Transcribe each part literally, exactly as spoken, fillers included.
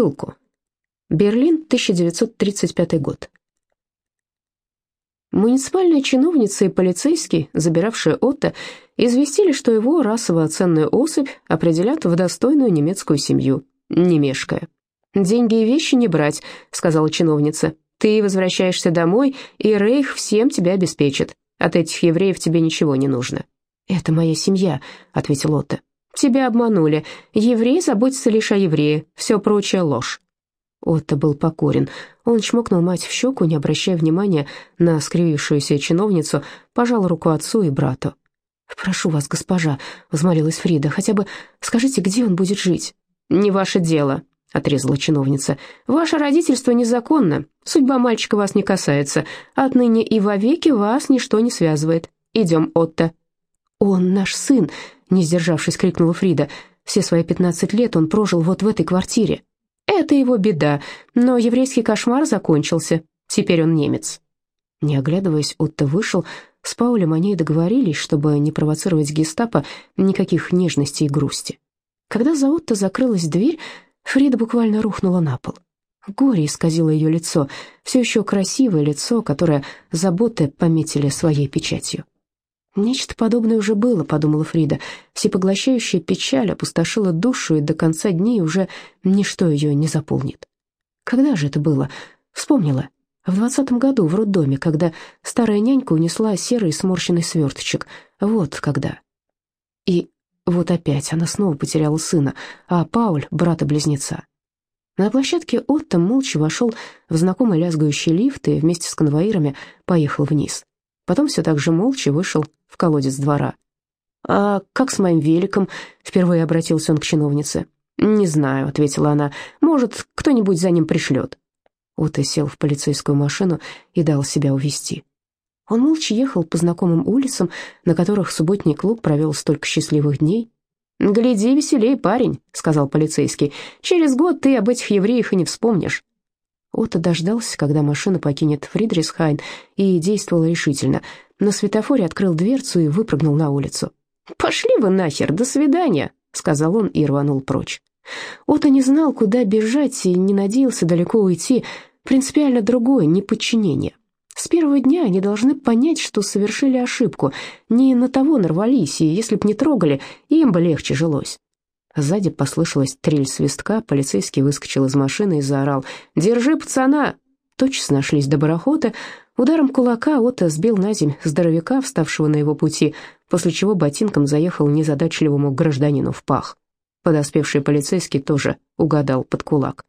ссылку. Берлин, тысяча девятьсот тридцать пятый год. Муниципальная чиновница и полицейский, забиравшие Отто, известили, что его расово-ценную особь определят в достойную немецкую семью, не мешкая. «Деньги и вещи не брать», — сказала чиновница. «Ты возвращаешься домой, и Рейх всем тебя обеспечит. От этих евреев тебе ничего не нужно». «Это моя семья», — ответил Отто. «Тебя обманули. Еврей заботится лишь о еврее, все прочее — ложь». Отто был покорен. Он чмокнул мать в щеку, не обращая внимания на скривившуюся чиновницу, пожал руку отцу и брату. «Прошу вас, госпожа», — взмолилась Фрида, — «хотя бы скажите, где он будет жить?» «Не ваше дело», — отрезала чиновница. «Ваше родительство незаконно, судьба мальчика вас не касается, отныне и вовеки вас ничто не связывает. Идем, Отто». «Он наш сын», — не сдержавшись, крикнула Фрида. «Все свои пятнадцать лет он прожил вот в этой квартире». «Это его беда, но еврейский кошмар закончился. Теперь он немец». Не оглядываясь, Отто вышел. С Паулем они договорились, чтобы не провоцировать гестапо, никаких нежностей и грусти. Когда за Отто закрылась дверь, Фрида буквально рухнула на пол. Горе исказило ее лицо, все еще красивое лицо, которое заботы пометили своей печатью. «Нечто подобное уже было», — подумала Фрида. Всепоглощающая печаль опустошила душу, и до конца дней уже ничто ее не заполнит. Когда же это было? Вспомнила. В двадцатом году в роддоме, когда старая нянька унесла серый сморщенный сверточек. Вот когда. И вот опять она снова потеряла сына, а Пауль — брата-близнеца. На площадке Отто молча вошел в знакомый лязгающий лифт и вместе с конвоирами поехал вниз. Потом все так же молча вышел в колодец двора. «А как с моим великом?» — впервые обратился он к чиновнице. «Не знаю», — ответила она. «Может, кто-нибудь за ним пришлет». Отто сел в полицейскую машину и дал себя увезти. Он молча ехал по знакомым улицам, на которых субботний клуб провел столько счастливых дней. «Гляди веселей, парень», — сказал полицейский. «Через год ты об этих евреях и не вспомнишь». Отто дождался, когда машина покинет Фридрихсхайн, и действовал решительно. На светофоре открыл дверцу и выпрыгнул на улицу. «Пошли вы нахер, до свидания», — сказал он и рванул прочь. Отто не знал, куда бежать, и не надеялся далеко уйти. Принципиально другое — неподчинение. С первого дня они должны понять, что совершили ошибку. Не на того нарвались, и если б не трогали, им бы легче жилось. Сзади послышалась трель свистка, полицейский выскочил из машины и заорал: «Держи пацана!» Тотчас нашлись доброхоты. Ударом кулака Отто сбил на земь здоровяка, вставшего на его пути, после чего ботинком заехал незадачливому гражданину в пах. Подоспевший полицейский тоже угадал под кулак.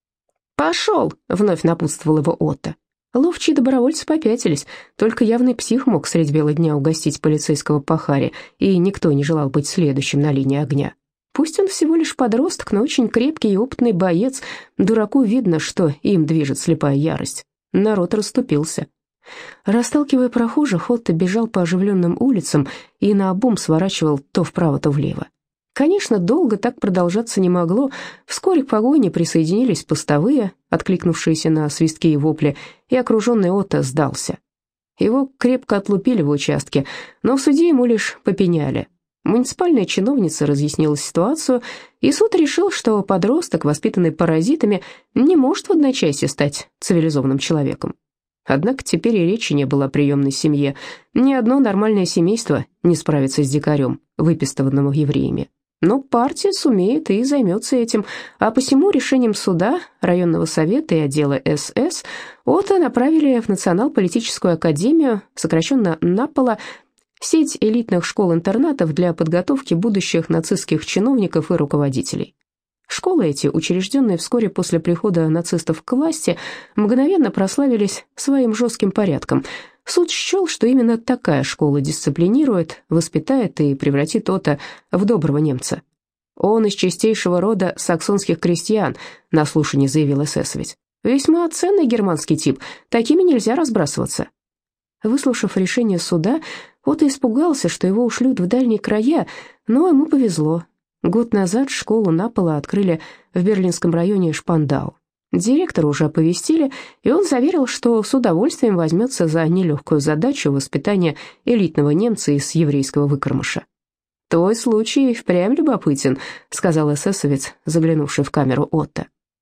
«Пошел!» — вновь напутствовал его Отто. Ловчие добровольцы попятились, только явный псих мог средь бела дня угостить полицейского по харе, и никто не желал быть следующим на линии огня. Пусть он всего лишь подросток, но очень крепкий и опытный боец, дураку видно, что им движет слепая ярость. Народ расступился. Расталкивая прохожих, Отто бежал по оживленным улицам и наобум сворачивал то вправо, то влево. Конечно, долго так продолжаться не могло. Вскоре к погоне присоединились постовые, откликнувшиеся на свистки и вопли, и окруженный Отто сдался. Его крепко отлупили в участке, но в суде ему лишь попеняли. Муниципальная чиновница разъяснила ситуацию, и суд решил, что подросток, воспитанный паразитами, не может в одночасье стать цивилизованным человеком. Однако теперь и речи не было о приемной семье. Ни одно нормальное семейство не справится с дикарем, выпистыванным евреями. Но партия сумеет и займется этим, а посему решением суда, районного совета и отдела СС Отто направили в Национал-политическую академию, сокращенно НАПОЛА, сеть элитных школ-интернатов для подготовки будущих нацистских чиновников и руководителей. Школы эти, учрежденные вскоре после прихода нацистов к власти, мгновенно прославились своим жестким порядком. Суд счел, что именно такая школа дисциплинирует, воспитает и превратит Отто в доброго немца. «Он из чистейшего рода саксонских крестьян», — на слушании заявил эсэсовец. «Весьма ценный германский тип, такими нельзя разбрасываться». Выслушав решение суда, Отто испугался, что его ушлют в дальние края, но ему повезло. Год назад школу НАПОЛА открыли в берлинском районе Шпандау. Директора уже оповестили, и он заверил, что с удовольствием возьмется за нелегкую задачу воспитания элитного немца из еврейского выкормыша. «Твой случай впрямь любопытен», — сказал эсэсовец, заглянувший в камеру Отто.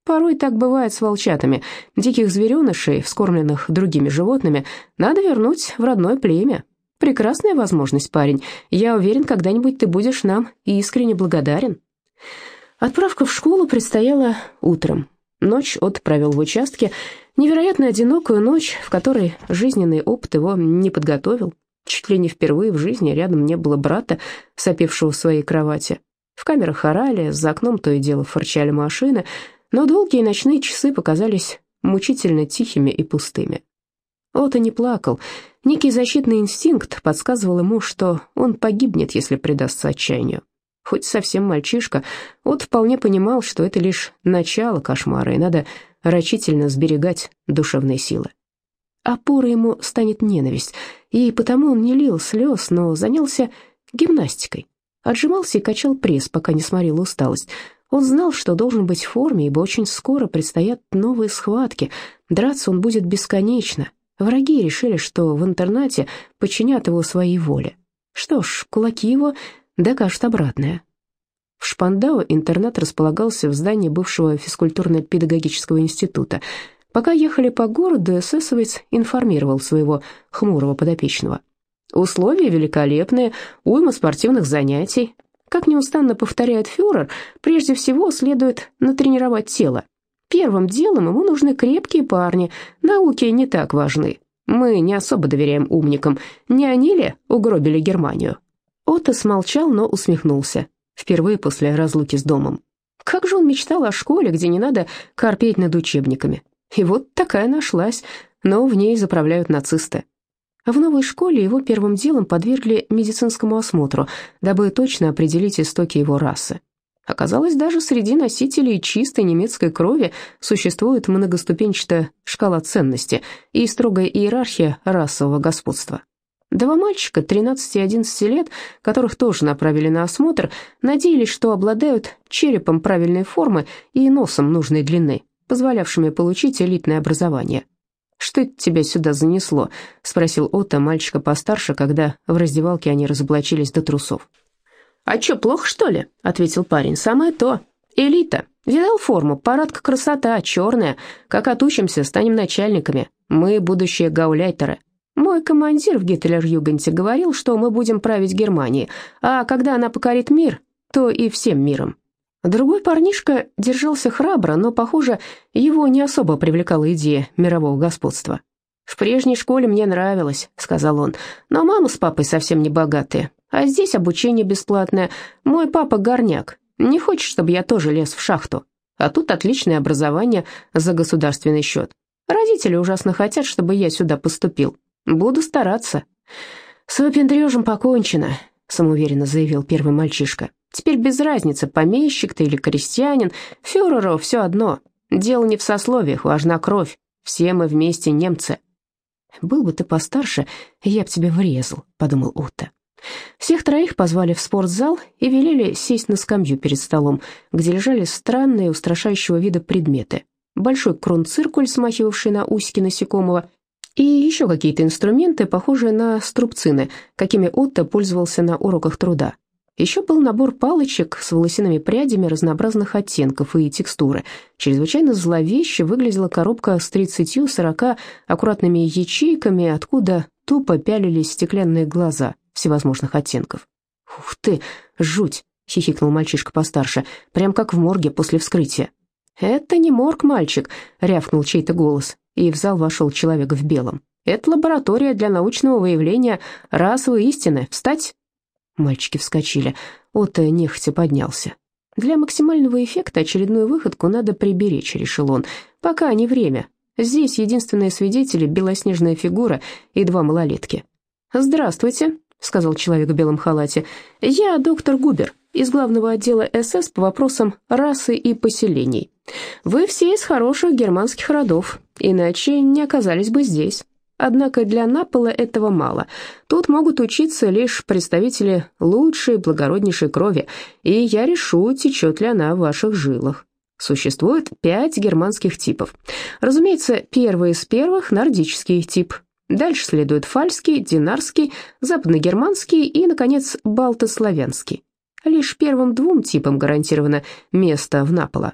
Порой так бывает с волчатами. Диких зверенышей, вскормленных другими животными, надо вернуть в родное племя. Прекрасная возможность, парень. Я уверен, когда-нибудь ты будешь нам искренне благодарен». Отправка в школу предстояла утром. Ночь Отто провел в участке. Невероятно одинокую ночь, в которой жизненный опыт его не подготовил. Чуть ли не впервые в жизни рядом не было брата, сопевшего в своей кровати. В камерах орали, за окном то и дело фырчали машины, но долгие ночные часы показались мучительно тихими и пустыми. Отто не плакал. Некий защитный инстинкт подсказывал ему, что он погибнет, если предастся отчаянию. Хоть совсем мальчишка, Отто вполне понимал, что это лишь начало кошмара, и надо рачительно сберегать душевные силы. Опорой ему станет ненависть, и потому он не лил слез, но занялся гимнастикой. Отжимался и качал пресс, пока не сморила усталость. Он знал, что должен быть в форме, ибо очень скоро предстоят новые схватки. Драться он будет бесконечно. Враги решили, что в интернате подчинят его своей воле. Что ж, кулаки его докажут обратное. В Шпандау интернат располагался в здании бывшего физкультурно-педагогического института. Пока ехали по городу, эсэсовец информировал своего хмурого подопечного. «Условия великолепные, уйма спортивных занятий. Как неустанно повторяет фюрер, прежде всего следует натренировать тело. Первым делом ему нужны крепкие парни, науки не так важны. Мы не особо доверяем умникам. Не они ли угробили Германию?» Отто смолчал, но усмехнулся. Впервые после разлуки с домом. Как же он мечтал о школе, где не надо корпеть над учебниками. И вот такая нашлась, но в ней заправляют нацисты. В новой школе его первым делом подвергли медицинскому осмотру, дабы точно определить истоки его расы. Оказалось, даже среди носителей чистой немецкой крови существует многоступенчатая шкала ценностей и строгая иерархия расового господства. Два мальчика, тринадцати и одиннадцати лет, которых тоже направили на осмотр, надеялись, что обладают черепом правильной формы и носом нужной длины, позволявшими получить элитное образование. «Что это тебя сюда занесло?» — спросил Отто мальчика постарше, когда в раздевалке они разоблачились до трусов. «А чё, плохо, что ли?» — ответил парень. «Самое то. Элита. Видал форму? Парадка красота, черная. Как отучимся, станем начальниками. Мы будущие гауляйтеры. Мой командир в Гитлер-Югенте говорил, что мы будем править Германией, а когда она покорит мир, то и всем миром». Другой парнишка держался храбро, но, похоже, его не особо привлекала идея мирового господства. «В прежней школе мне нравилось», — сказал он, — «но мама с папой совсем не богатые, а здесь обучение бесплатное. Мой папа горняк, не хочет, чтобы я тоже лез в шахту, а тут отличное образование за государственный счет. Родители ужасно хотят, чтобы я сюда поступил. Буду стараться». «С выпендрежем покончено», — самоуверенно заявил первый мальчишка. «Теперь без разницы, помещик ты или крестьянин, фюреру все одно. Дело не в сословиях, важна кровь. Все мы вместе немцы». «Был бы ты постарше, я б тебе врезал», — подумал Отто. Всех троих позвали в спортзал и велели сесть на скамью перед столом, где лежали странные, устрашающего вида предметы. Большой кронциркуль, смахивавший на усики насекомого, и еще какие-то инструменты, похожие на струбцины, какими Отто пользовался на уроках труда. Еще был набор палочек с волосяными прядями разнообразных оттенков и текстуры. Чрезвычайно зловеще выглядела коробка с тридцатью-сорока аккуратными ячейками, откуда тупо пялились стеклянные глаза всевозможных оттенков. «Ух ты, жуть!» — хихикнул мальчишка постарше, прям как в морге после вскрытия. «Это не морг, мальчик», — рявкнул чей-то голос, и в зал вошел человек в белом. «Это лаборатория для научного выявления расовой истины. Встать!» Мальчики вскочили. Отто нехотя поднялся. «Для максимального эффекта очередную выходку надо приберечь», — решил он. «Пока не время. Здесь единственные свидетели — белоснежная фигура и два малолетки». «Здравствуйте», — сказал человек в белом халате. «Я доктор Губер из главного отдела СС по вопросам расы и поселений. Вы все из хороших германских родов, иначе не оказались бы здесь. Однако для Напола этого мало. Тут могут учиться лишь представители лучшей, благороднейшей крови, и я решу, течет ли она в ваших жилах. Существует пять германских типов. Разумеется, первый из первых – нордический тип. Дальше следует фальский, динарский, западногерманский и, наконец, балтославянский. Лишь первым двум типам гарантировано место в Наполо.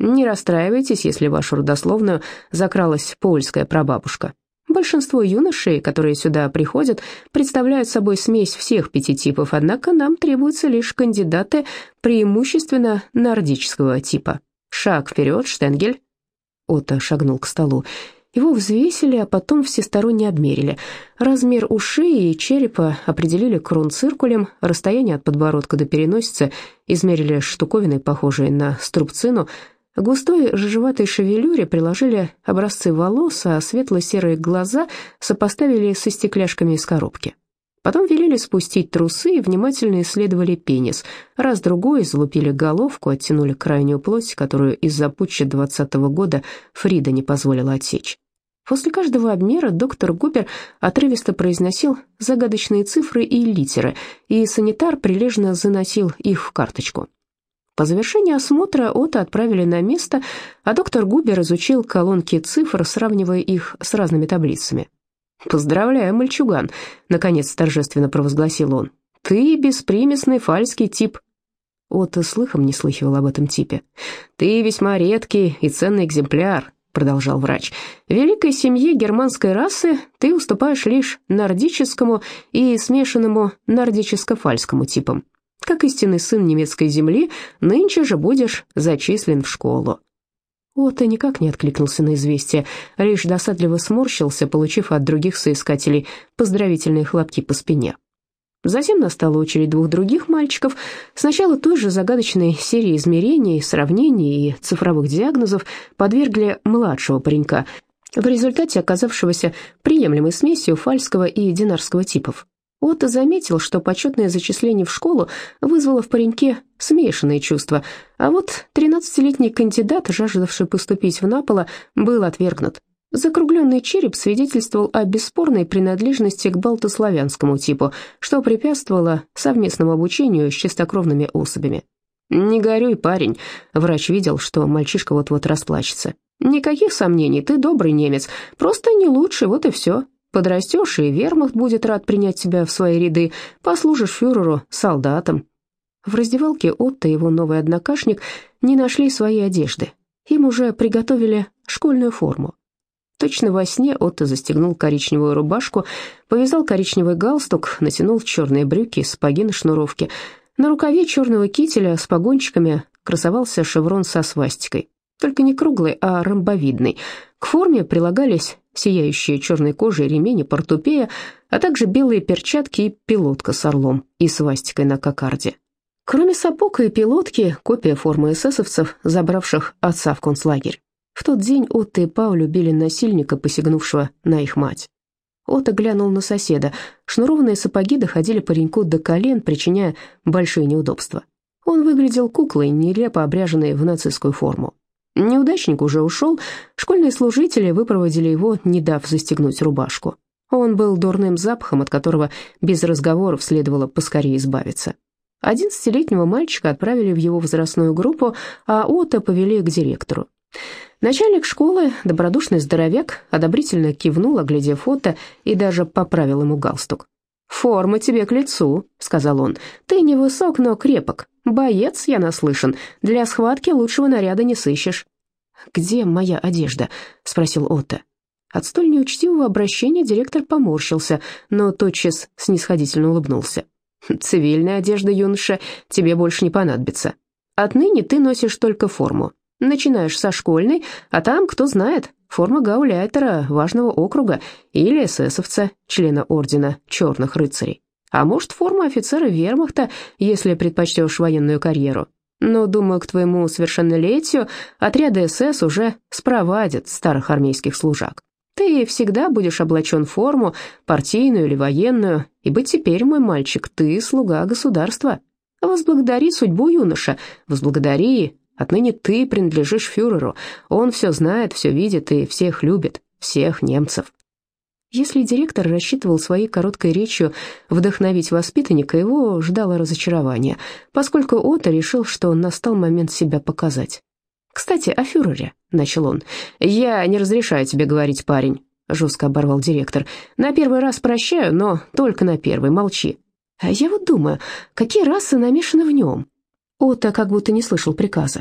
Не расстраивайтесь, если в вашу родословную закралась польская прабабушка. Большинство юношей, которые сюда приходят, представляют собой смесь всех пяти типов, однако нам требуются лишь кандидаты преимущественно нордического типа. Шаг вперед, Штенгель. Отто шагнул к столу. Его взвесили, а потом всесторонне обмерили. Размер ушей и черепа определили кронциркулем, расстояние от подбородка до переносицы измерили штуковиной, похожей на струбцину. К густой рыжеватой шевелюре приложили образцы волос, а светло-серые глаза сопоставили со стекляшками из коробки. Потом велели спустить трусы и внимательно исследовали пенис. Раз-другой залупили головку, оттянули крайнюю плоть, которую из-за путча двадцатого года Фрида не позволила отсечь. После каждого обмера доктор Губер отрывисто произносил загадочные цифры и литеры, и санитар прилежно заносил их в карточку. По завершении осмотра Отто отправили на место, а доктор Губер изучил колонки цифр, сравнивая их с разными таблицами. «Поздравляю, мальчуган», — наконец торжественно провозгласил он. «Ты беспримесный фальский тип». Отто слыхом не слыхивал об этом типе. «Ты весьма редкий и ценный экземпляр», — продолжал врач. «В великой семье германской расы ты уступаешь лишь нордическому и смешанному нордическо-фальскому типам. Как истинный сын немецкой земли, нынче же будешь зачислен в школу». Отто никак не откликнулся на известие, лишь досадливо сморщился, получив от других соискателей поздравительные хлопки по спине. Затем настала очередь двух других мальчиков. Сначала той же загадочной серии измерений, сравнений и цифровых диагнозов подвергли младшего паренька, в результате оказавшегося приемлемой смесью фальского и динарского типов. Отто заметил, что почетное зачисление в школу вызвало в пареньке смешанные чувства, а вот тринадцатилетний кандидат, жаждавший поступить в Наполо, был отвергнут. Закругленный череп свидетельствовал о бесспорной принадлежности к балтославянскому типу, что препятствовало совместному обучению с чистокровными особями. «Не горюй, парень», — врач видел, что мальчишка вот-вот расплачется. «Никаких сомнений, ты добрый немец, просто не лучший, вот и все. Подрастешь, и вермахт будет рад принять тебя в свои ряды, послужишь фюреру солдатом». В раздевалке Отто и его новый однокашник не нашли своей одежды. Им уже приготовили школьную форму. Точно во сне Отто застегнул коричневую рубашку, повязал коричневый галстук, натянул черные брюки, сапоги на шнуровке. На рукаве черного кителя с погончиками красовался шеврон со свастикой. Только не круглый, а ромбовидный. К форме прилагались сияющие черной кожей ремень и портупея, а также белые перчатки и пилотка с орлом и свастикой на кокарде. Кроме сапог и пилотки, копия формы эсэсовцев, забравших отца в концлагерь. В тот день Отто и Пау любили насильника, посягнувшего на их мать. Отто глянул на соседа. Шнурованные сапоги доходили пареньку до колен, причиняя большие неудобства. Он выглядел куклой, нелепо обряженной в нацистскую форму. Неудачник уже ушел, школьные служители выпроводили его, не дав застегнуть рубашку. Он был дурным запахом, от которого без разговоров следовало поскорее избавиться. Одиннадцатилетнего мальчика отправили в его возрастную группу, а Отто повели к директору. Начальник школы, добродушный здоровяк, одобрительно кивнул, оглядев Отто, и даже поправил ему галстук. «Форма тебе к лицу», — сказал он. «Ты невысок, но крепок. Боец, я наслышан. Для схватки лучшего наряда не сыщешь». «Где моя одежда?» — спросил Отто. От столь неучтивого обращения директор поморщился, но тотчас снисходительно улыбнулся. «Цивильная одежда, юноша, тебе больше не понадобится. Отныне ты носишь только форму. Начинаешь со школьной, а там, кто знает, форма гауляйтера важного округа или эсэсовца, члена ордена черных рыцарей. А может, форма офицера вермахта, если предпочтешь военную карьеру. Но, думаю, к твоему совершеннолетию отряды СС уже спровадят старых армейских служак. Ты всегда будешь облачен в форму, партийную или военную, ибо теперь, мой мальчик, ты слуга государства. Возблагодари судьбу, юноша, возблагодари. Отныне ты принадлежишь фюреру. Он все знает, все видит и всех любит, всех немцев». Если директор рассчитывал своей короткой речью вдохновить воспитанника, его ждало разочарование, поскольку Отто решил, что настал момент себя показать. «Кстати, о фюрере», — начал он. «Я не разрешаю тебе говорить, парень», — жестко оборвал директор. «На первый раз прощаю, но только на первый, молчи». «А я вот думаю, какие расы намешаны в нем?» Отто как будто не слышал приказа.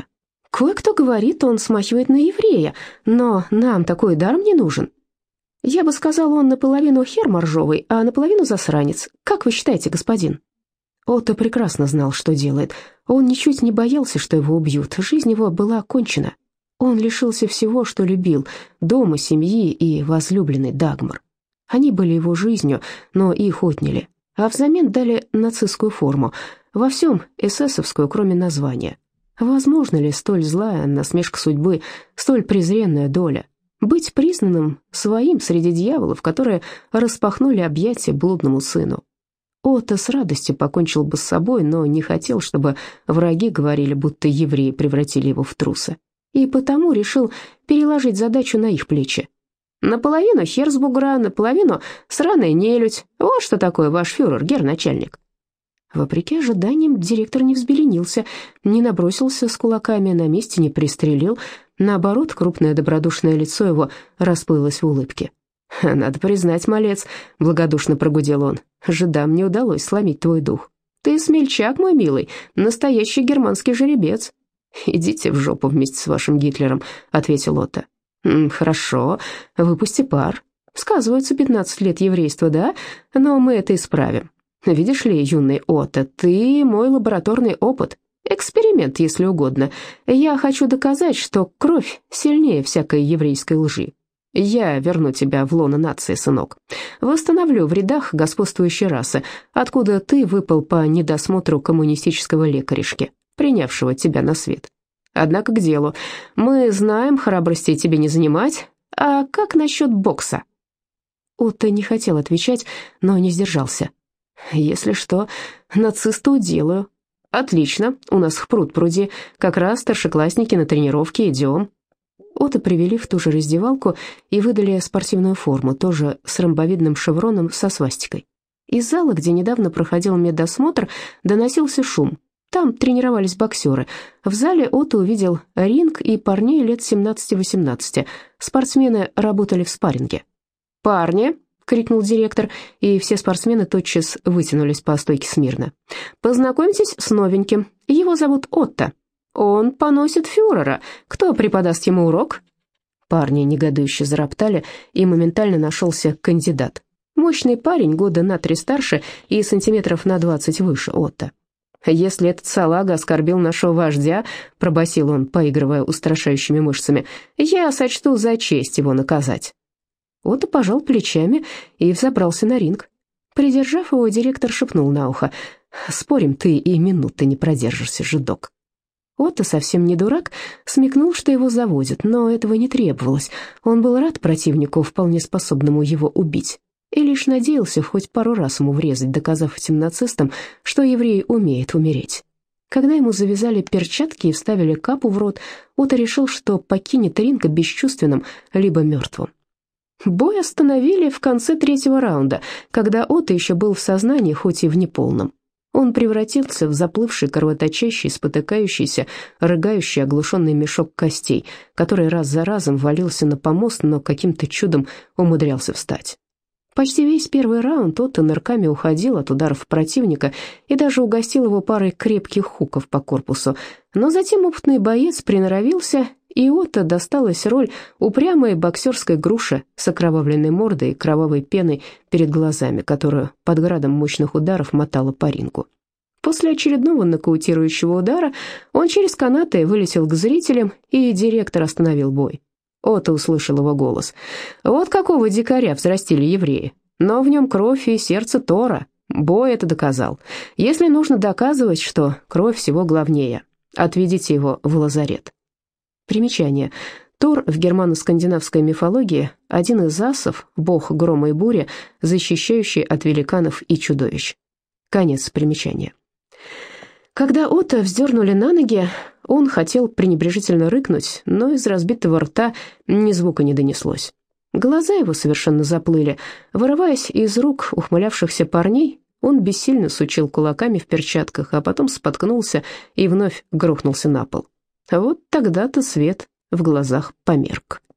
Кое-кто говорит, он смахивает на еврея, но нам такой даром не нужен. Я бы сказал, он наполовину хер моржовый, а наполовину засранец. Как вы считаете, господин? Отто прекрасно знал, что делает. Он ничуть не боялся, что его убьют. Жизнь его была окончена. Он лишился всего, что любил: дома, семьи и возлюбленной Дагмар. Они были его жизнью, но их отняли, а взамен дали нацистскую форму, во всем эсэсовскую, кроме названия. Возможно ли столь злая насмешка судьбы, столь презренная доля? Быть признанным своим среди дьяволов, которые распахнули объятия блудному сыну. Отто с радостью покончил бы с собой, но не хотел, чтобы враги говорили, будто евреи превратили его в труса, и потому решил переложить задачу на их плечи. Наполовину хер с бугра, наполовину сраная нелюдь. Вот что такое ваш фюрер, гер-начальник. Вопреки ожиданиям, директор не взбеленился, не набросился с кулаками, на месте не пристрелил. Наоборот, крупное добродушное лицо его расплылось в улыбке. «Надо признать, малец», — благодушно прогудел он, — «жидам не удалось сломить твой дух. Ты смельчак, мой милый, настоящий германский жеребец». «Идите в жопу вместе с вашим Гитлером», — ответил Отто. «Хорошо, выпусти пар. Сказываются пятнадцать лет еврейства, да? Но мы это исправим. Видишь ли, юный Отто, ты мой лабораторный опыт. Эксперимент, если угодно. Я хочу доказать, что кровь сильнее всякой еврейской лжи. Я верну тебя в лоно нации, сынок. Восстановлю в рядах господствующей расы, откуда ты выпал по недосмотру коммунистического лекаришки, принявшего тебя на свет. Однако к делу. Мы знаем, храбрости тебе не занимать. А как насчет бокса?» Отто не хотел отвечать, но не сдержался. «Если что, нациста уделаю». «Отлично, у нас в пруд-пруди, как раз старшеклассники на тренировке, идем». Отто привели в ту же раздевалку и выдали спортивную форму, тоже с ромбовидным шевроном со свастикой. Из зала, где недавно проходил медосмотр, доносился шум. Там тренировались боксеры. В зале Отто увидел ринг и парней лет семнадцати-восемнадцати. Спортсмены работали в спарринге. «Парни!» — крикнул директор, и все спортсмены тотчас вытянулись по стойке смирно. «Познакомьтесь с новеньким. Его зовут Отто. Он поносит фюрера. Кто преподаст ему урок?» Парни негодующе зароптали, и моментально нашелся кандидат. Мощный парень, года на три старше и сантиметров на двадцать выше Отто. «Если этот салага оскорбил нашего вождя», — пробасил он, поигрывая устрашающими мышцами, — «я сочту за честь его наказать». Отто пожал плечами и взобрался на ринг. Придержав его, директор шепнул на ухо: «Спорим, ты и минуты не продержишься, жидок». Отто, совсем не дурак, смекнул, что его заводят, но этого не требовалось. Он был рад противнику, вполне способному его убить, и лишь надеялся хоть пару раз ему врезать, доказав этим нацистам, что еврей умеет умереть. Когда ему завязали перчатки и вставили капу в рот, Отто решил, что покинет ринг бесчувственным, либо мертвым. Бой остановили в конце третьего раунда, когда Отто еще был в сознании, хоть и в неполном. Он превратился в заплывший, кровоточащий, спотыкающийся, рыгающий, оглушенный мешок костей, который раз за разом валился на помост, но каким-то чудом умудрялся встать. Почти весь первый раунд Отто нырками уходил от ударов противника и даже угостил его парой крепких хуков по корпусу. Но затем опытный боец приноровился, и Отто досталась роль упрямой боксерской груши с окровавленной мордой и кровавой пеной перед глазами, которую под градом мощных ударов мотала по рингу. После очередного нокаутирующего удара он через канаты вылетел к зрителям, и директор остановил бой. Отто услышал его голос. «Вот какого дикаря взрастили евреи. Но в нем кровь и сердце Тора. Бой это доказал. Если нужно доказывать, что кровь всего главнее, отведите его в лазарет». Примечание. Тор в германо-скандинавской мифологии – один из асов, бог грома и бури, защищающий от великанов и чудовищ. Конец примечания. Когда Отто вздернули на ноги, он хотел пренебрежительно рыкнуть, но из разбитого рта ни звука не донеслось. Глаза его совершенно заплыли. Вырываясь из рук ухмылявшихся парней, он бессильно сучил кулаками в перчатках, а потом споткнулся и вновь грохнулся на пол. Вот тогда-то свет в глазах померк.